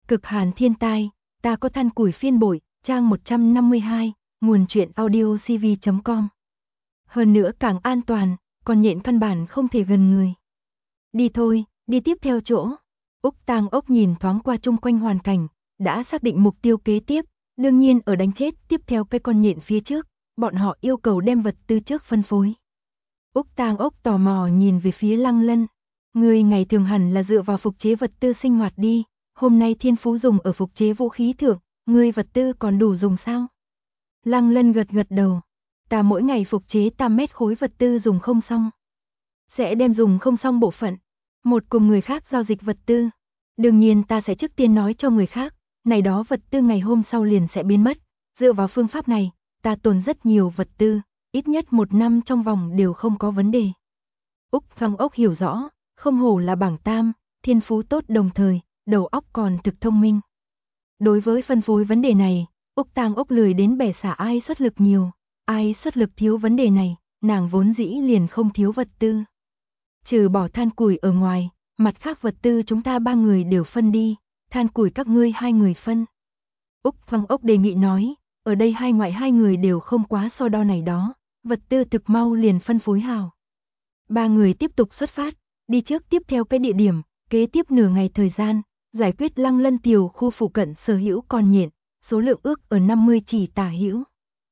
Cực hàn thiên tai, ta có than củi phiên bội, trang 152, nguồn truyện audiocv.com. Hơn nữa càng an toàn, con nhện căn bản không thể gần người. Đi thôi, đi tiếp theo chỗ. Úc Tang Ốc nhìn thoáng qua chung quanh hoàn cảnh, đã xác định mục tiêu kế tiếp, đương nhiên ở đánh chết tiếp theo cái con nhện phía trước, bọn họ yêu cầu đem vật tư trước phân phối. Úc Tang Ốc tò mò nhìn về phía Lăng Lân. Người ngày thường hẳn là dựa vào phục chế vật tư sinh hoạt đi, hôm nay thiên phú dùng ở phục chế vũ khí thượng, người vật tư còn đủ dùng sao? Lăng Lân gật gật đầu. Ta mỗi ngày phục chế 8 mét khối vật tư dùng không xong. Sẽ đem dùng không xong bộ phận, một cùng người khác giao dịch vật tư. Đương nhiên ta sẽ trước tiên nói cho người khác, này đó vật tư ngày hôm sau liền sẽ biến mất. Dựa vào phương pháp này, ta tồn rất nhiều vật tư, ít nhất 1 năm trong vòng đều không có vấn đề. Úc Tang Ốc hiểu rõ, không hổ là bảng tam, thiên phú tốt đồng thời, đầu óc còn thực thông minh. Đối với phân phối vấn đề này, Úc Tang Ốc lười đến bẻ xả ai xuất lực nhiều, ai xuất lực thiếu vấn đề này, nàng vốn dĩ liền không thiếu vật tư. Trừ bỏ than củi ở ngoài, mặt khác vật tư chúng ta 3 người đều phân đi, than củi các ngươi 2 người phân. Úc Tang Ốc đề nghị nói, ở đây hai ngoại 2 người đều không quá so đo này đó, vật tư thực mau liền phân phối hào. 3 người tiếp tục xuất phát, đi trước tiếp theo cái địa điểm, kế tiếp nửa ngày thời gian, giải quyết Lăng Lân tiểu khu phụ cận sở hữu con nhện, số lượng ước ở 50 chỉ tả hữu.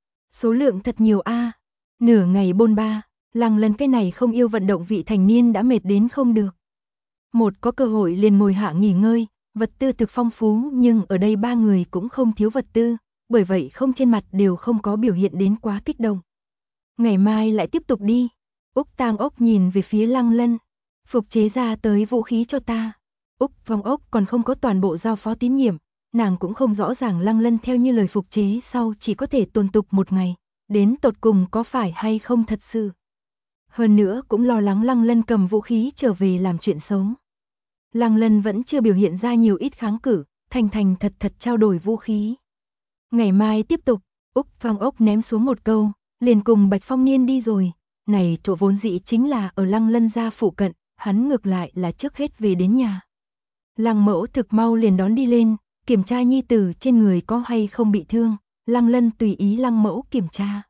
Số lượng thật nhiều a. Nửa ngày bôn ba, Lăng Lân cái này không yêu vận động vị thành niên đã mệt đến không được. Một có cơ hội liền ngồi hạ nghỉ ngơi, vật tư thực phong phú nhưng ở đây 3 người cũng không thiếu vật tư, bởi vậy không trên mặt đều không có biểu hiện đến quá kích động. Ngày mai lại tiếp tục đi. Úc Tang Ốc nhìn về phía Lăng Lân, phục chế ra tới vũ khí cho ta. Úc Tang Ốc còn không có toàn bộ giao phó tín nhiệm, nàng cũng không rõ ràng Lăng Lân theo như lời phục chế sau chỉ có thể tồn tục 1 ngày, đến tột cùng có phải hay không thật sự. Hơn nữa cũng lo lắng Lăng Lân cầm vũ khí trở về làm chuyện xấu. Lăng Lân vẫn chưa biểu hiện ra nhiều ít kháng cự, thành thành thật thật trao đổi vũ khí. Ngày mai tiếp tục, Úc Tang Ốc ném xuống một câu, liền cùng Bạch Phong Niên đi rồi. Này chỗ vốn dĩ chính là ở Lăng Lân gia phụ cận, hắn ngược lại là trước hết về đến nhà. Lăng Mẫu thực mau liền đón đi lên, kiểm tra nhi tử trên người có hay không bị thương, Lăng Lân tùy ý Lăng Mẫu kiểm tra.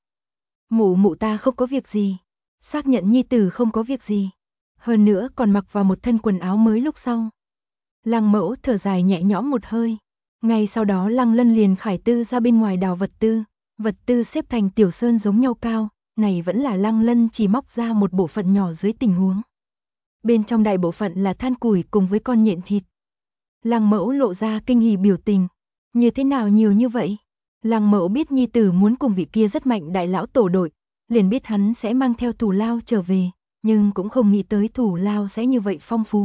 Mụ ta không có việc gì, xác nhận nhi tử không có việc gì, hơn nữa còn mặc vào một thân quần áo mới lúc sau. Lăng Mẫu thở dài nhẹ nhõm một hơi, ngay sau đó Lăng Lân liền khải tư ra bên ngoài đào vật tư xếp thành tiểu sơn giống nhau cao. Này vẫn là Lăng Lân chỉ móc ra một bộ phận nhỏ dưới tình huống. Bên trong đại bộ phận là than củi cùng với con nhện thịt. Lăng Mẫu lộ ra kinh hỉ biểu tình. Như thế nào nhiều như vậy? Lăng Mẫu biết nhi tử muốn cùng vị kia rất mạnh đại lão tổ đội, liền biết hắn sẽ mang theo thủ lao trở về, nhưng cũng không nghĩ tới thủ lao sẽ như vậy phong phú.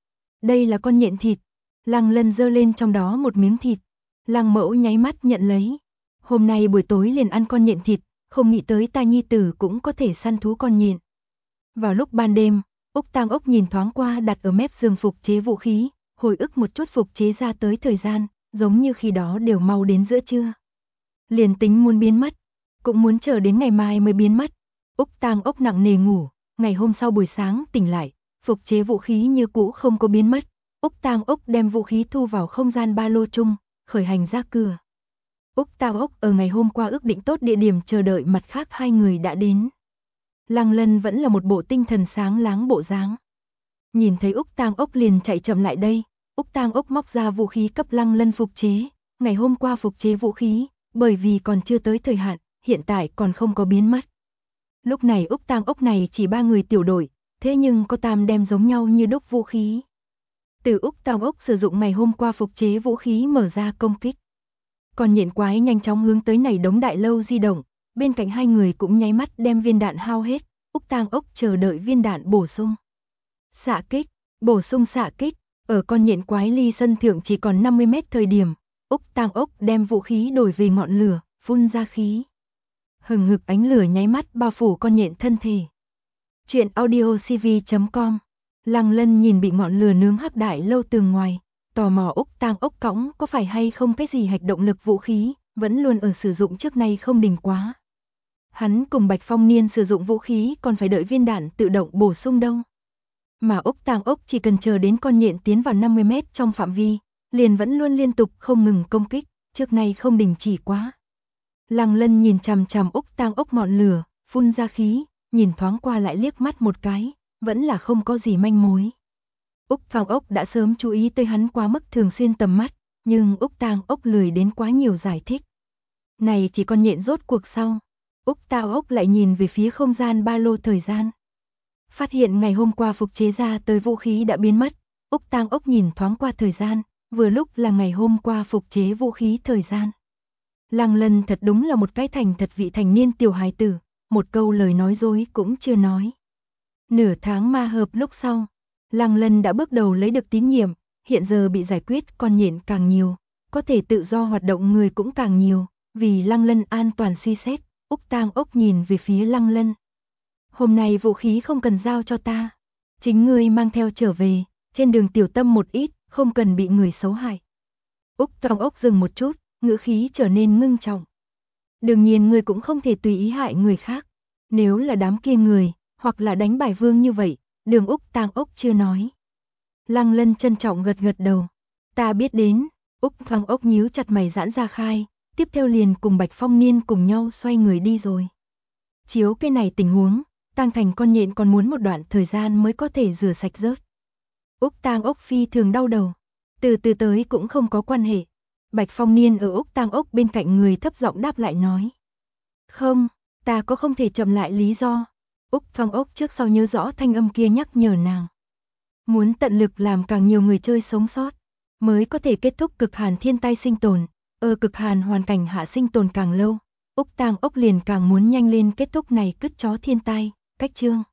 Đây là con nhện thịt. Lăng Lân giơ lên trong đó một miếng thịt. Lăng Mẫu nháy mắt nhận lấy. Hôm nay buổi tối liền ăn con nhện thịt. Không nghĩ tới ta nhi tử cũng có thể săn thú con nhện. Vào lúc ban đêm, Úc Tang Ốc nhìn thoáng qua đặt ở mép giường phục chế vũ khí, hồi ức một chút phục chế ra tới thời gian, giống như khi đó đều mau đến giữa trưa. Liền tính muốn biến mất, cũng muốn chờ đến ngày mai mới biến mất. Úc Tang Ốc nặng nề ngủ, ngày hôm sau buổi sáng tỉnh lại, phục chế vũ khí như cũ không có biến mất. Úc Tang Ốc đem vũ khí thu vào không gian ba lô chung, khởi hành ra cửa. Úc Tang Ốc ở ngày hôm qua ước định tốt địa điểm chờ đợi mặt khác 2 người đã đến. Lăng Lân vẫn là một bộ tinh thần sáng láng bộ dáng. Nhìn thấy Úc Tang Ốc liền chạy chậm lại đây, Úc Tang Ốc móc ra vũ khí cấp Lăng Lân phục chế. Ngày hôm qua phục chế vũ khí, bởi vì còn chưa tới thời hạn, hiện tại còn không có biến mất. Lúc này Úc Tang Ốc này chỉ 3 người tiểu đội, thế nhưng có 8 đem giống nhau như đúc vũ khí. Từ Úc Tang Ốc sử dụng ngày hôm qua phục chế vũ khí mở ra công kích. Còn nhện quái nhanh chóng hướng tới này đống đại lâu di động, bên cạnh 2 người cũng nháy mắt đem viên đạn hao hết, Úc Tang Ốc chờ đợi viên đạn bổ sung. Xạ kích, bổ sung xạ kích, ở con nhện quái ly sân thượng chỉ còn 50 mét thời điểm, Úc Tang Ốc đem vũ khí đổi về ngọn lửa, phun ra khí. Hừng hực ánh lửa nháy mắt bao phủ con nhện thân thể. Truyện audiocv.com. Lăng Lân nhìn bị ngọn lửa nướng hắc đại lâu tường ngoài, tò mò Úc Tang Ốc cõng có phải hay không cái gì hạch động lực vũ khí, vẫn luôn ở sử dụng trước nay không đình quá. Hắn cùng Bạch Phong Niên sử dụng vũ khí còn phải đợi viên đạn tự động bổ sung đâu. Mà Úc Tang Ốc chỉ cần chờ đến con nhện tiến vào 50 mét trong phạm vi, liền vẫn luôn liên tục không ngừng công kích, trước nay không đình chỉ quá. Lăng Lân nhìn chằm chằm Úc Tang ốc ngọn lửa, phun ra khí, nhìn thoáng qua lại liếc mắt một cái, vẫn là không có gì manh mối. Úc Tang ốc đã sớm chú ý tới hắn quá mức thường xuyên tầm mắt, nhưng Úc Tang ốc lười đến quá nhiều giải thích. Này chỉ còn nhện rốt cuộc sau. Úc Tang ốc lại nhìn về phía không gian ba lô thời gian. Phát hiện ngày hôm qua phục chế ra tới vũ khí đã biến mất, Úc Tang ốc nhìn thoáng qua thời gian, vừa lúc là ngày hôm qua phục chế vũ khí thời gian. Lăng Lân thật đúng là một cái thành thật vị thành niên tiểu hài tử, một câu lời nói dối cũng chưa nói. Nửa tháng ma hợp lúc sau, Lăng Lân đã bước đầu lấy được tín nhiệm, hiện giờ bị giải quyết con nhện càng nhiều, có thể tự do hoạt động người cũng càng nhiều, vì Lăng Lân an toàn suy xét, Úc Tang ốc nhìn về phía Lăng Lân. Hôm nay vũ khí không cần giao cho ta, chính ngươi mang theo trở về, trên đường tiểu tâm một ít, không cần bị người xấu hại. Úc Tang ốc dừng một chút, ngữ khí trở nên ngưng trọng. Đương nhiên ngươi cũng không thể tùy ý hại người khác, nếu là đám kia người, hoặc là đánh bài vương như vậy, đường Úc Tang ốc chưa nói. Lăng Lân trân trọng gật gật đầu, ta biết đến, Úc Tang ốc nhíu chặt mày giãn ra khai, tiếp theo liền cùng Bạch Phong Niên cùng nhau xoay người đi rồi. Chiếu cái này tình huống, Tang Thành con nhện còn muốn một đoạn thời gian mới có thể rửa sạch rớt. Úc Tang ốc phi thường đau đầu, từ từ tới cũng không có quan hệ. Bạch Phong Niên ở Úc Tang ốc bên cạnh người thấp giọng đáp lại nói. Không, ta có không thể chậm lại lý do. Úc Tang ốc trước sau nhớ rõ thanh âm kia nhắc nhở nàng. Muốn tận lực làm càng nhiều người chơi sống sót, mới có thể kết thúc cực hàn thiên tai sinh tồn. Ở cực hàn hoàn cảnh hạ sinh tồn càng lâu, Úc Tang ốc liền càng muốn nhanh lên kết thúc này cứt chó thiên tai, cách chương.